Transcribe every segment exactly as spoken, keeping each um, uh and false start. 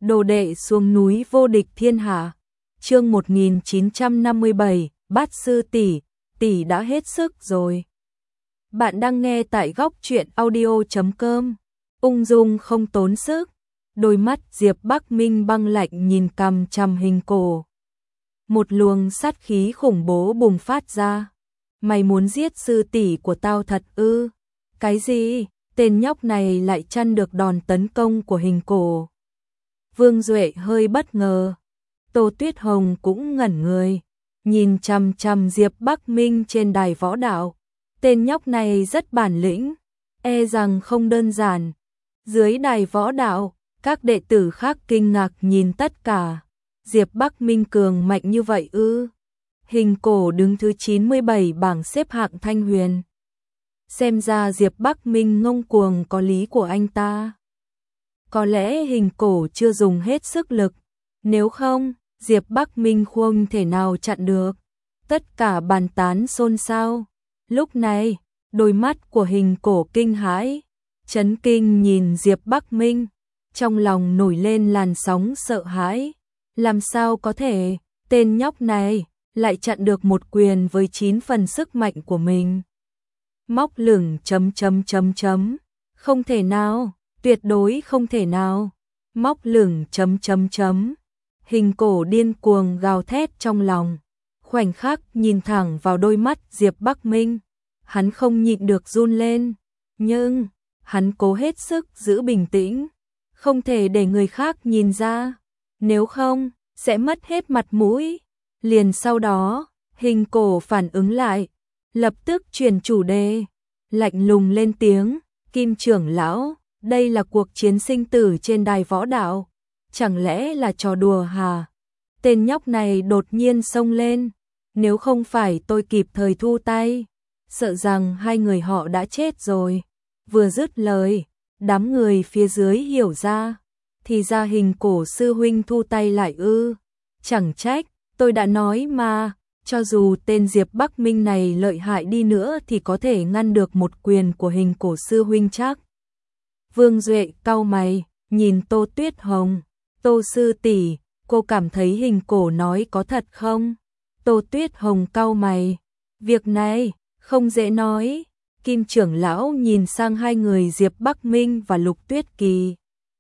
Đồ đệ xuống núi vô địch thiên hạ. Chương một nghìn chín trăm năm mươi bảy, Bát sư tỷ, tỷ đã hết sức rồi. Bạn đang nghe tại góc truyện audio chấm com. Ung dung không tốn sức. Đôi mắt Diệp Bắc Minh băng lạnh nhìn cằm chằm Hình Cổ. Một luồng sát khí khủng bố bùng phát ra. Mày muốn giết sư tỷ của tao thật ư? Cái gì? Tên nhóc này lại chăn được đòn tấn công của Hình Cổ. Vương Duệ hơi bất ngờ. Tô Tuyết Hồng cũng ngẩn người, nhìn chằm chằm Diệp Bắc Minh trên đài võ đạo. Tên nhóc này rất bản lĩnh, e rằng không đơn giản. Dưới đài võ đạo, các đệ tử khác kinh ngạc nhìn tất cả. Diệp Bắc Minh cường mạnh như vậy ư? Hình Cổ đứng thứ chín mươi bảy bảng xếp hạng Thanh Huyền. Xem ra Diệp Bắc Minh ngông cuồng có lý của anh ta. Có lẽ Hình Cổ chưa dùng hết sức lực, nếu không, Diệp Bắc Minh không thể nào chặn được. Tất cả bàn tán xôn xao. Lúc này, đôi mắt của Hình Cổ kinh hãi, chấn kinh nhìn Diệp Bắc Minh, trong lòng nổi lên làn sóng sợ hãi. Làm sao có thể, tên nhóc này lại chặn được một quyền với chín phần sức mạnh của mình. Móc lửng chấm chấm chấm chấm, không thể nào, tuyệt đối không thể nào. Móc lửng chấm chấm chấm. Hình Cổ điên cuồng gào thét trong lòng, khoảnh khắc nhìn thẳng vào đôi mắt Diệp Bắc Minh, hắn không nhịn được run lên, nhưng hắn cố hết sức giữ bình tĩnh, không thể để người khác nhìn ra, nếu không sẽ mất hết mặt mũi. Liền sau đó, Hình Cổ phản ứng lại, lập tức chuyển chủ đề, lạnh lùng lên tiếng, Kim trưởng lão, đây là cuộc chiến sinh tử trên đài võ đạo, chẳng lẽ là trò đùa hả? Tên nhóc này đột nhiên xông lên, nếu không phải tôi kịp thời thu tay, sợ rằng hai người họ đã chết rồi. Vừa dứt lời, đám người phía dưới hiểu ra, thì ra Hình Cổ sư huynh thu tay lại ư? Chẳng trách, tôi đã nói mà, cho dù tên Diệp Bắc Minh này lợi hại đi nữa thì có thể ngăn được một quyền của Hình Cổ sư huynh chắc. Vương Duệ cau mày, nhìn Tô Tuyết Hồng, Tô sư tỷ, cô cảm thấy Hình Cổ nói có thật không? Tô Tuyết Hồng cau mày, việc này không dễ nói. Kim trưởng lão nhìn sang hai người Diệp Bắc Minh và Lục Tuyết Kỳ.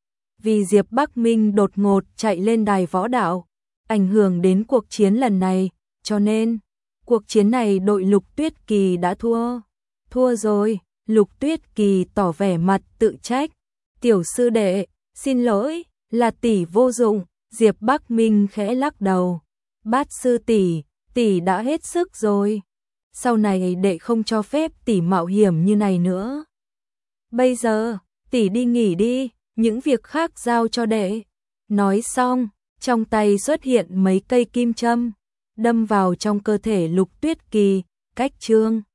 Vì Diệp Bắc Minh đột ngột chạy lên đài võ đạo, ảnh hưởng đến cuộc chiến lần này, cho nên cuộc chiến này đội Lục Tuyết Kỳ đã thua. Thua rồi. Lục Tuyết Kỳ tỏ vẻ mặt tự trách, tiểu sư đệ, xin lỗi, là tỷ vô dụng. Diệp Bắc Minh khẽ lắc đầu, Bát sư tỷ, tỷ đã hết sức rồi, sau này đệ không cho phép tỷ mạo hiểm như này nữa. Bây giờ, tỷ đi nghỉ đi, những việc khác giao cho đệ. Nói xong, trong tay xuất hiện mấy cây kim châm, đâm vào trong cơ thể Lục Tuyết Kỳ, cách chương